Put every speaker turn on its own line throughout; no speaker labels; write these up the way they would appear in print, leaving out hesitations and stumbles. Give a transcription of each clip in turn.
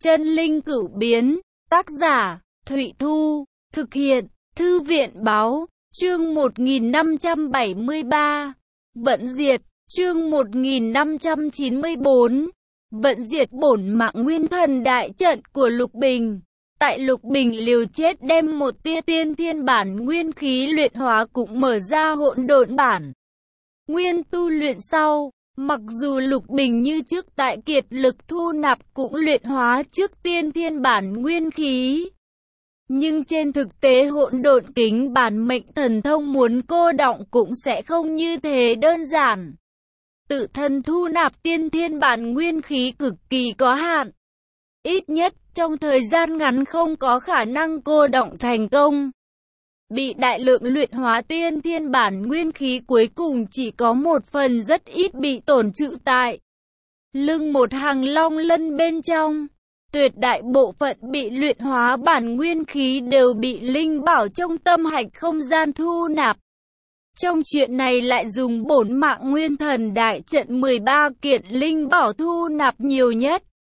Chân linh cửu biến, tác giả, Thụy Thu, thực hiện, Thư viện báo, chương 1573, Vận diệt, chương 1594, Vận diệt bổn mạng nguyên thần đại trận của Lục Bình. Tại Lục Bình liều chết đem một tia tiên thiên bản nguyên khí luyện hóa cũng mở ra hỗn độn bản nguyên tu luyện sau. Mặc dù Lục Bình như trước tại kiệt lực thu nạp cũng luyện hóa trước tiên thiên bản nguyên khí. Nhưng trên thực tế hỗn độn kính bản mệnh thần thông muốn cô đọng cũng sẽ không như thế đơn giản. Tự thân thu nạp tiên thiên bản nguyên khí cực kỳ có hạn. Ít nhất trong thời gian ngắn không có khả năng cô đọng thành công. Bị đại lượng luyện hóa tiên thiên bản nguyên khí cuối cùng chỉ có một phần rất ít bị tổn trữ tại lưng một hàng long lân bên trong. Tuyệt đại bộ phận bị luyện hóa bản nguyên khí đều bị linh bảo trong tâm hạch không gian thu nạp. Trong chuyện này lại dùng bổn mạng nguyên thần đại trận 13 kiện linh bảo thu nạp nhiều nhất.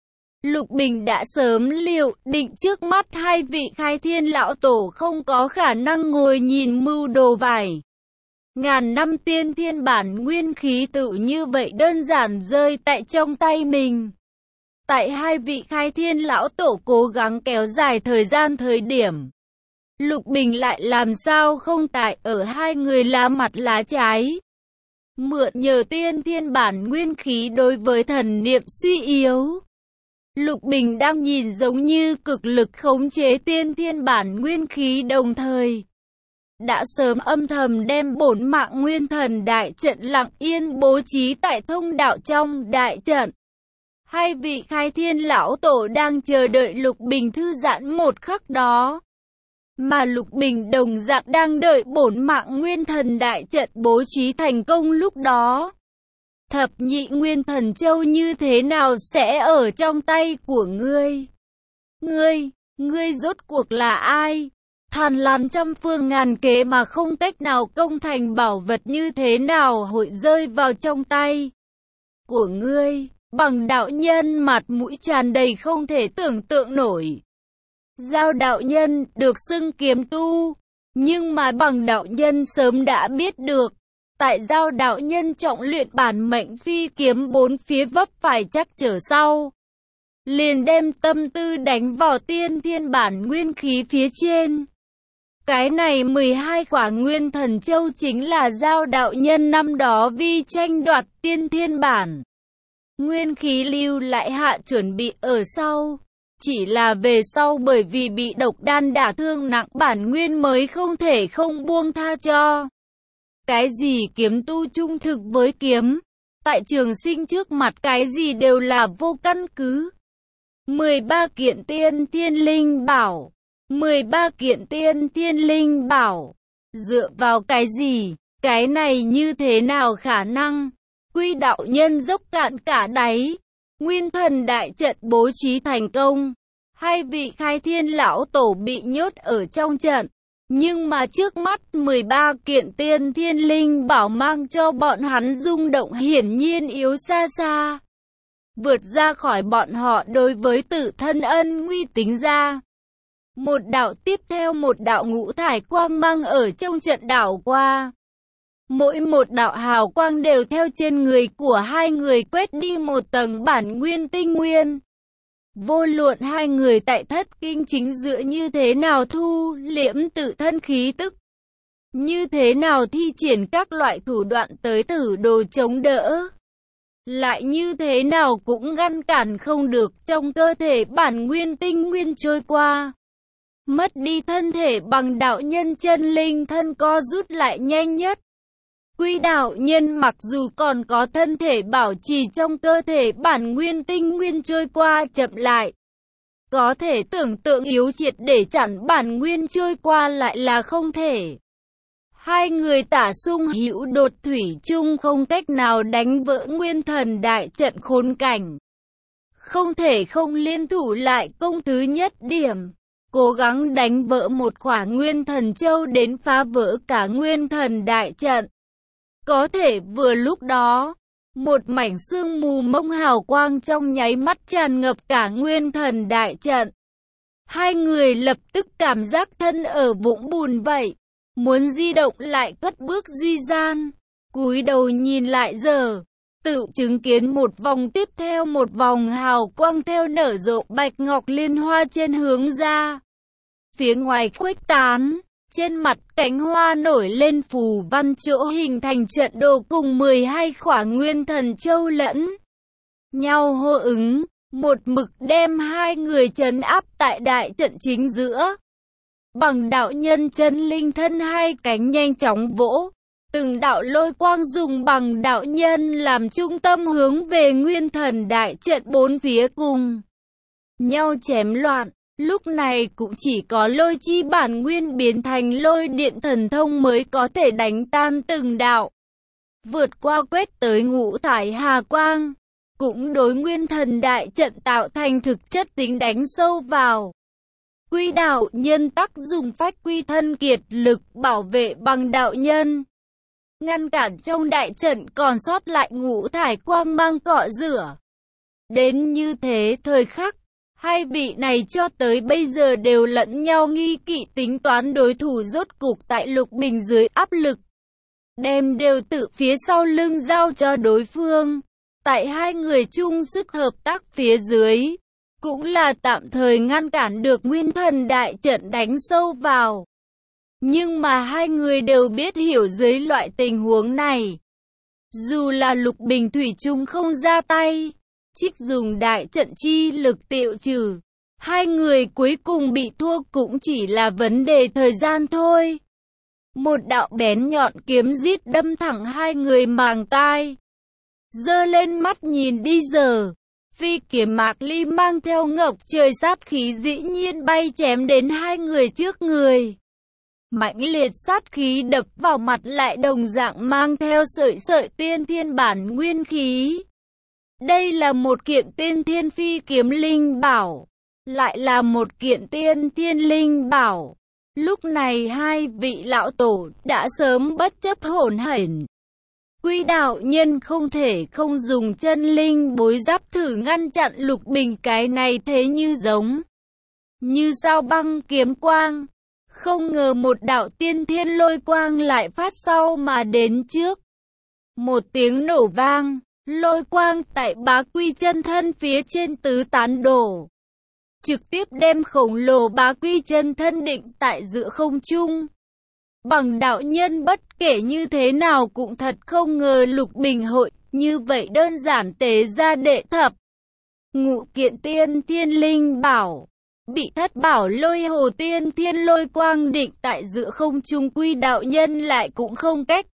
Lục Bình đã sớm liệu định trước mắt hai vị khai thiên lão tổ không có khả năng ngồi nhìn mưu đồ vài ngàn năm tiên thiên bản nguyên khí tự như vậy đơn giản rơi tại trong tay mình. Tại hai vị khai thiên lão tổ cố gắng kéo dài thời gian thời điểm, Lục Bình lại làm sao không tại ở hai người lá mặt lá trái. Mượn nhờ tiên thiên bản nguyên khí đối với thần niệm suy yếu. Lục Bình đang nhìn giống như cực lực khống chế tiên thiên bản nguyên khí đồng thời. Đã sớm âm thầm đem bổn mạng nguyên thần đại trận lặng yên bố trí tại thông đạo trong đại trận. Hai vị khai thiên lão tổ đang chờ đợi Lục Bình thư giãn một khắc đó. Mà Lục Bình đồng dạng đang đợi bổn mạng nguyên thần đại trận bố trí thành công lúc đó. Thập nhị nguyên thần châu như thế nào sẽ ở trong tay của ngươi? Ngươi rốt cuộc là ai? Thàn lằn trăm phương ngàn kế mà không cách nào công thành bảo vật như thế nào hội rơi vào trong tay của ngươi? Bằng đạo nhân mặt mũi tràn đầy không thể tưởng tượng nổi. Giao đạo nhân được xưng kiếm tu, nhưng mà bằng đạo nhân sớm đã biết được. Tại Giao đạo nhân trọng luyện bản mệnh phi kiếm bốn phía vấp phải chắc trở sau. Liền đem tâm tư đánh vào tiên thiên bản nguyên khí phía trên. Cái này 12 quả nguyên thần châu chính là Giao đạo nhân năm đó vì tranh đoạt tiên thiên bản nguyên khí lưu lại hạ chuẩn bị ở sau. Chỉ là về sau bởi vì bị độc đan đả thương nặng bản nguyên mới không thể không buông tha cho. Cái gì kiếm tu trung thực với kiếm, tại trường sinh trước mặt cái gì đều là vô căn cứ. 13 kiện tiên thiên linh bảo, 13 kiện tiên thiên linh bảo, dựa vào cái gì, cái này như thế nào khả năng? Quy đạo nhân dốc cạn cả đáy, nguyên thần đại trận bố trí thành công, hai vị khai thiên lão tổ bị nhốt ở trong trận. Nhưng mà trước mắt 13 kiện tiên thiên linh bảo mang cho bọn hắn rung động hiển nhiên yếu xa xa. Vượt ra khỏi bọn họ đối với tự thân ân nguy tính ra. Một đạo tiếp theo một đạo ngũ thải quang mang ở trong trận đảo qua. Mỗi một đạo hào quang đều theo trên người của hai người quét đi một tầng bản nguyên tinh nguyên. Vô luận hai người tại thất kinh chính giữa như thế nào thu liễm tự thân khí tức, như thế nào thi triển các loại thủ đoạn tới thử đồ chống đỡ, lại như thế nào cũng ngăn cản không được trong cơ thể bản nguyên tinh nguyên trôi qua. Mất đi thân thể bằng đạo nhân chân linh thân co rút lại nhanh nhất. Quy đạo nhân mặc dù còn có thân thể bảo trì trong cơ thể bản nguyên tinh nguyên trôi qua chậm lại. Có thể tưởng tượng yếu triệt để chặn bản nguyên trôi qua lại là không thể. Hai người tả sung hữu đột thủy chung không cách nào đánh vỡ nguyên thần đại trận khốn cảnh. Không thể không liên thủ lại công thứ nhất điểm. Cố gắng đánh vỡ một khỏa nguyên thần châu đến phá vỡ cả nguyên thần đại trận. Có thể vừa lúc đó, Một mảnh sương mù mông hào quang trong nháy mắt tràn ngập cả nguyên thần đại trận. Hai người lập tức cảm giác thân ở vũng bùn vậy. Muốn di động lại cất bước duy gian. Cúi đầu nhìn lại giờ. Tự chứng kiến một vòng tiếp theo một vòng hào quang theo nở rộ bạch ngọc liên hoa trên hướng ra. Phía ngoài khuếch tán. Trên mặt cánh hoa nổi lên phù văn chỗ hình thành trận đồ cùng 12 khỏa nguyên thần châu lẫn nhau hô ứng, một mực đem hai người trấn áp tại đại trận chính giữa. Bằng đạo nhân chân linh thân hai cánh nhanh chóng vỗ, từng đạo lôi quang dùng bằng đạo nhân làm trung tâm hướng về nguyên thần đại trận bốn phía cùng nhau chém loạn. Lúc này cũng chỉ có lôi chi bản nguyên biến thành lôi điện thần thông mới có thể đánh tan từng đạo. Vượt qua quét tới ngũ thải hà quang, cũng đối nguyên thần đại trận tạo thành thực chất tính đánh sâu vào. Quy đạo nhân tắc dùng phách quy thân kiệt lực bảo vệ bằng đạo nhân. Ngăn cản trong đại trận còn sót lại ngũ thải quang mang cọ rửa. Đến như thế thời khắc. Hai vị này cho tới bây giờ đều lẫn nhau nghi kỵ tính toán đối thủ rốt cục tại Lục Bình dưới áp lực. Đem đều tự phía sau lưng giao cho đối phương. Tại hai người chung sức hợp tác phía dưới. Cũng là tạm thời ngăn cản được nguyên thần đại trận đánh sâu vào. Nhưng mà hai người đều biết hiểu dưới loại tình huống này. Dù là Lục Bình thủy chung không ra tay. Trích dùng đại trận chi lực tiệu trừ. Hai người cuối cùng bị thua cũng chỉ là vấn đề thời gian thôi. Một đạo bén nhọn kiếm rít đâm thẳng hai người màng tai. Giơ lên mắt nhìn đi giờ. Phi kiếm Mạc Ly mang theo ngập trời sát khí dĩ nhiên bay chém đến hai người trước người. Mãnh liệt sát khí đập vào mặt lại đồng dạng mang theo sợi sợi tiên thiên bản nguyên khí. Đây là một kiện tiên thiên phi kiếm linh bảo, lại là một kiện tiên thiên linh bảo. Lúc này hai vị lão tổ đã sớm bất chấp hỗn hển. Quy đạo nhân không thể không dùng chân linh bối giáp thử ngăn chặn Lục Bình cái này thế như giống như sao băng kiếm quang. Không ngờ một đạo tiên thiên lôi quang lại phát sau mà đến trước. Một tiếng nổ vang. Lôi quang tại Bá Quy chân thân phía trên tứ tán đổ. Trực tiếp đem khổng lồ Bá Quy chân thân định tại giữa không trung. Bằng đạo nhân bất kể như thế nào cũng thật không ngờ Lục Bình hội như vậy đơn giản tế ra đệ thập. Ngũ kiện tiên thiên linh bảo. Bị thất bảo lôi hồ tiên thiên lôi quang định tại giữa không trung Quy đạo nhân lại cũng không cách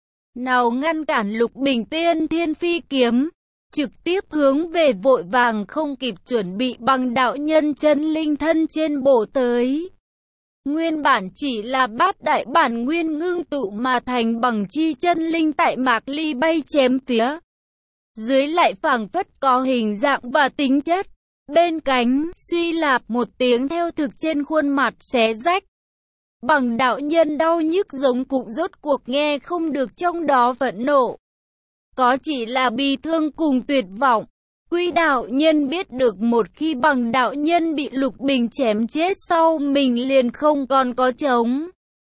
nào ngăn cản Lục Bình tiên thiên phi kiếm, trực tiếp hướng về vội vàng không kịp chuẩn bị bằng đạo nhân chân linh thân trên bổ tới. Nguyên bản chỉ là bát đại bản nguyên ngưng tụ mà thành bằng chi chân linh tại Mạc Ly bay chém phía dưới lại phảng phất có hình dạng và tính chất. Bên cánh suy lạp một tiếng theo thực trên khuôn mặt xé rách. Bằng đạo nhân đau nhức giống cụ rốt cuộc nghe không được trong đó phẫn nộ. Có chỉ là bi thương cùng tuyệt vọng. Quy đạo nhân biết được một khi bằng đạo nhân bị Lục Bình chém chết sau mình liền không còn có chống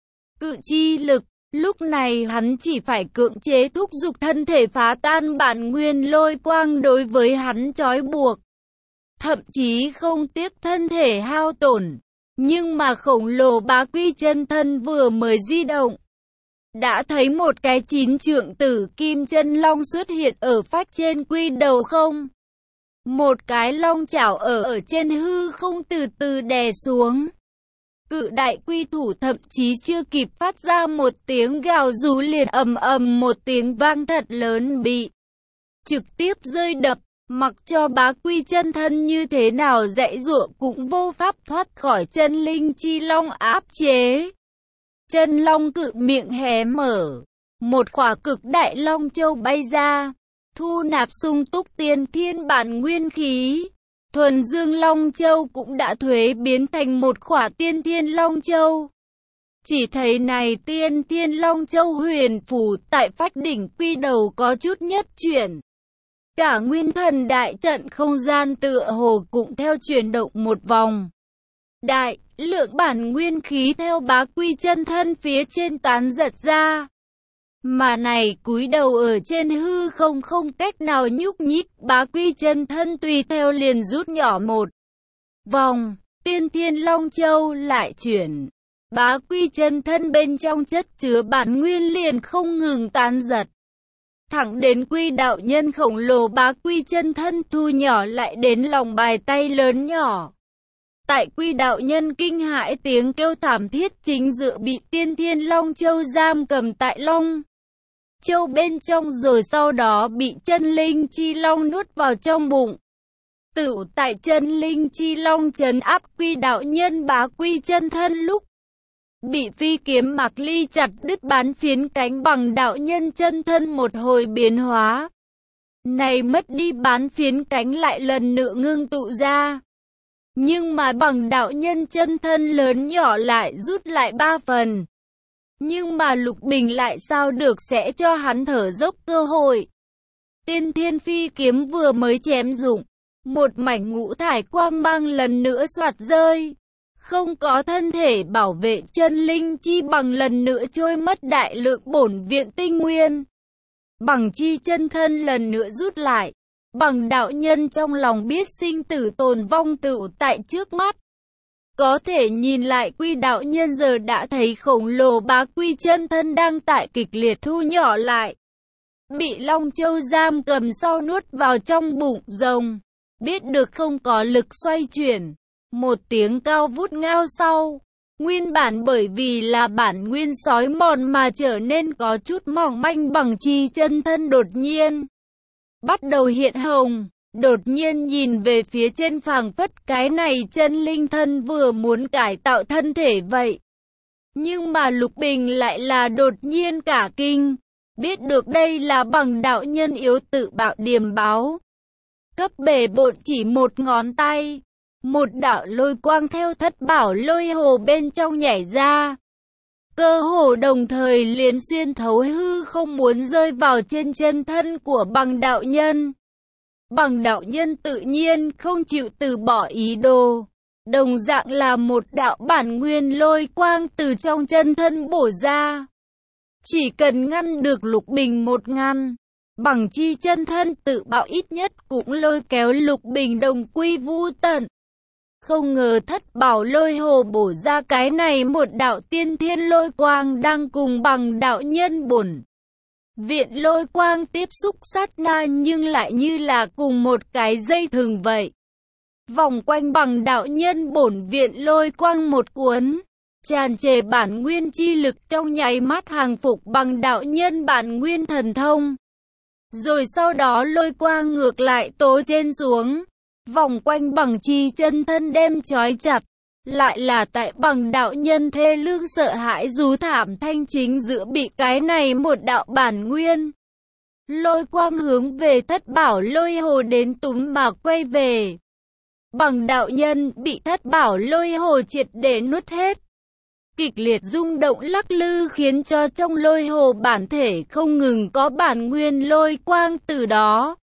cự chi lực. Lúc này hắn chỉ phải cưỡng chế thúc giục thân thể phá tan bản nguyên lôi quang đối với hắn trói buộc. Thậm chí không tiếc thân thể hao tổn. Nhưng mà khổng lồ Bá Quy chân thân vừa mới di động. Đã thấy một cái 9 trượng tử kim chân long xuất hiện ở phách trên quy đầu không. Một cái long chảo ở trên hư không từ từ đè xuống. Cự đại quy thủ thậm chí chưa kịp phát ra một tiếng gào rú liền ầm ầm một tiếng vang thật lớn bị trực tiếp rơi đập. Mặc cho Bá Quy chân thân như thế nào dãy giụa cũng vô pháp thoát khỏi chân linh chi long áp chế. Chân long cự miệng hé mở. Một khỏa cực đại long châu bay ra. Thu nạp sung túc tiên thiên bản nguyên khí. Thuần dương long châu cũng đã thuế biến thành một khỏa tiên thiên long châu. Chỉ thấy này tiên thiên Long Châu huyền phù tại phách đỉnh quy đầu có chút nhất chuyển. Cả nguyên thần đại trận không gian tựa hồ cũng theo chuyển động một vòng. Đại lượng bản nguyên khí theo bá quy chân thân phía trên tán giật ra. Mà này cúi đầu ở trên hư không không cách nào nhúc nhích, bá quy chân thân tùy theo liền rút nhỏ một vòng, tiên thiên Long Châu lại chuyển. Bá quy chân thân bên trong chất chứa bản nguyên liền không ngừng tán giật. Thẳng đến quy đạo nhân khổng lồ bá quy chân thân thu nhỏ lại đến lòng bàn tay lớn nhỏ. Tại quy đạo nhân kinh hãi tiếng kêu thảm thiết chính dự bị tiên thiên Long Châu giam cầm tại Long Châu bên trong rồi sau đó bị chân linh chi long nuốt vào trong bụng. Tựu tại chân linh chi long trấn áp quy đạo nhân bá quy chân thân lúc bị phi kiếm Mạc Ly chặt đứt bán phiến cánh bằng đạo nhân chân thân một hồi biến hóa. Này mất đi bán phiến cánh lại lần nữa ngưng tụ ra. Nhưng mà bằng đạo nhân chân thân lớn nhỏ lại rút lại 3 phần. Nhưng mà Lục Bình lại sao được sẽ cho hắn thở dốc cơ hội. Tiên thiên phi kiếm vừa mới chém dụng, một mảnh ngũ thải quang mang lần nữa xoạt rơi. Không có thân thể bảo vệ chân linh chi bằng lần nữa trôi mất đại lượng bổn viện tinh nguyên. Bằng chi chân thân lần nữa rút lại. Bằng đạo nhân trong lòng biết sinh tử tồn vong tựu tại trước mắt. Có thể nhìn lại quy đạo nhân giờ đã thấy khổng lồ bá quy chân thân đang tại kịch liệt thu nhỏ lại. Bị Long Châu giam cầm sau nuốt vào trong bụng rồng. Biết được không có lực xoay chuyển. Một tiếng cao vút ngao sau. Nguyên bản bởi vì là bản nguyên sói mòn mà trở nên có chút mỏng manh bằng chi chân thân đột nhiên bắt đầu hiện hồng, đột nhiên nhìn về phía trên phảng phất cái này chân linh thân vừa muốn cải tạo thân thể vậy. Nhưng mà Lục Bình lại là đột nhiên cả kinh, biết được đây là bằng đạo nhân yếu tự bạo điềm báo. Cấp bể bộn chỉ một ngón tay, một đạo lôi quang theo thất bảo lôi hồ bên trong nhảy ra. Cơ hồ đồng thời liền xuyên thấu hư không muốn rơi vào trên chân thân của bằng đạo nhân. Bằng đạo nhân tự nhiên không chịu từ bỏ ý đồ. Đồng dạng là một đạo bản nguyên lôi quang từ trong chân thân bổ ra. Chỉ cần ngăn được Lục Bình một ngăn, bằng chi chân thân tự bạo ít nhất cũng lôi kéo Lục Bình đồng quy vu tận. Không ngờ thất bảo lôi hồ bổ ra cái này một đạo tiên thiên lôi quang đang cùng bằng đạo nhân bổn viện lôi quang tiếp xúc sát na nhưng lại như là cùng một cái dây thừng vậy. Vòng quanh bằng đạo nhân bổn viện lôi quang một cuốn, tràn trề bản nguyên chi lực trong nháy mắt hàng phục bằng đạo nhân bản nguyên thần thông. Rồi sau đó lôi quang ngược lại tố trên xuống. Vòng quanh bằng chi chân thân đem trói chặt, lại là tại bằng đạo nhân thê lương sợ hãi rú thảm thanh chính giữa bị cái này một đạo bản nguyên. Lôi quang hướng về thất bảo lôi hồ đến túm mà quay về. Bằng đạo nhân bị thất bảo lôi hồ triệt để nuốt hết. Kịch liệt rung động lắc lư khiến cho trong lôi hồ bản thể không ngừng có bản nguyên lôi quang từ đó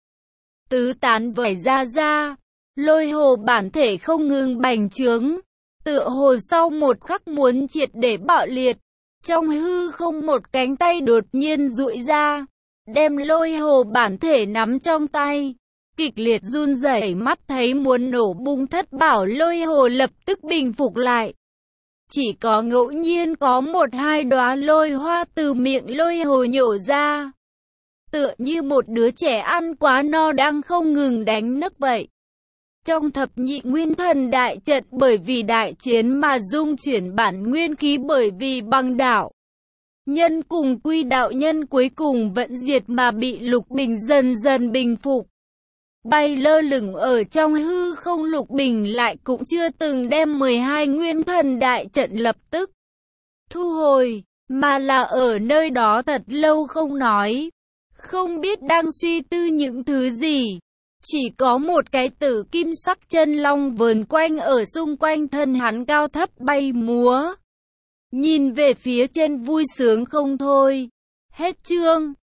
tứ tán vẩy ra. Lôi hồ bản thể không ngừng bành trướng, tựa hồ sau một khắc muốn triệt để bạo liệt. Trong hư không một cánh tay đột nhiên duỗi ra, đem lôi hồ bản thể nắm trong tay. Kịch liệt run rẩy mắt thấy muốn nổ bung thất bảo lôi hồ lập tức bình phục lại. Chỉ có ngẫu nhiên có một hai đóa lôi hoa từ miệng lôi hồ nhổ ra. Tựa như một đứa trẻ ăn quá no đang không ngừng đánh nấc vậy. Trong thập nhị nguyên thần đại trận bởi vì đại chiến mà dung chuyển bản nguyên khí bởi vì bằng đạo nhân cùng quy đạo nhân cuối cùng vẫn diệt mà bị Lục Bình dần dần bình phục. Bay lơ lửng ở trong hư không Lục Bình lại cũng chưa từng đem 12 nguyên thần đại trận lập tức thu hồi, mà là ở nơi đó thật lâu không nói. Không biết đang suy tư những thứ gì. Chỉ có một cái tử kim sắc chân long vờn quanh ở xung quanh thân hắn cao thấp bay múa. nhìn về phía trên vui sướng không thôi. Hết chương.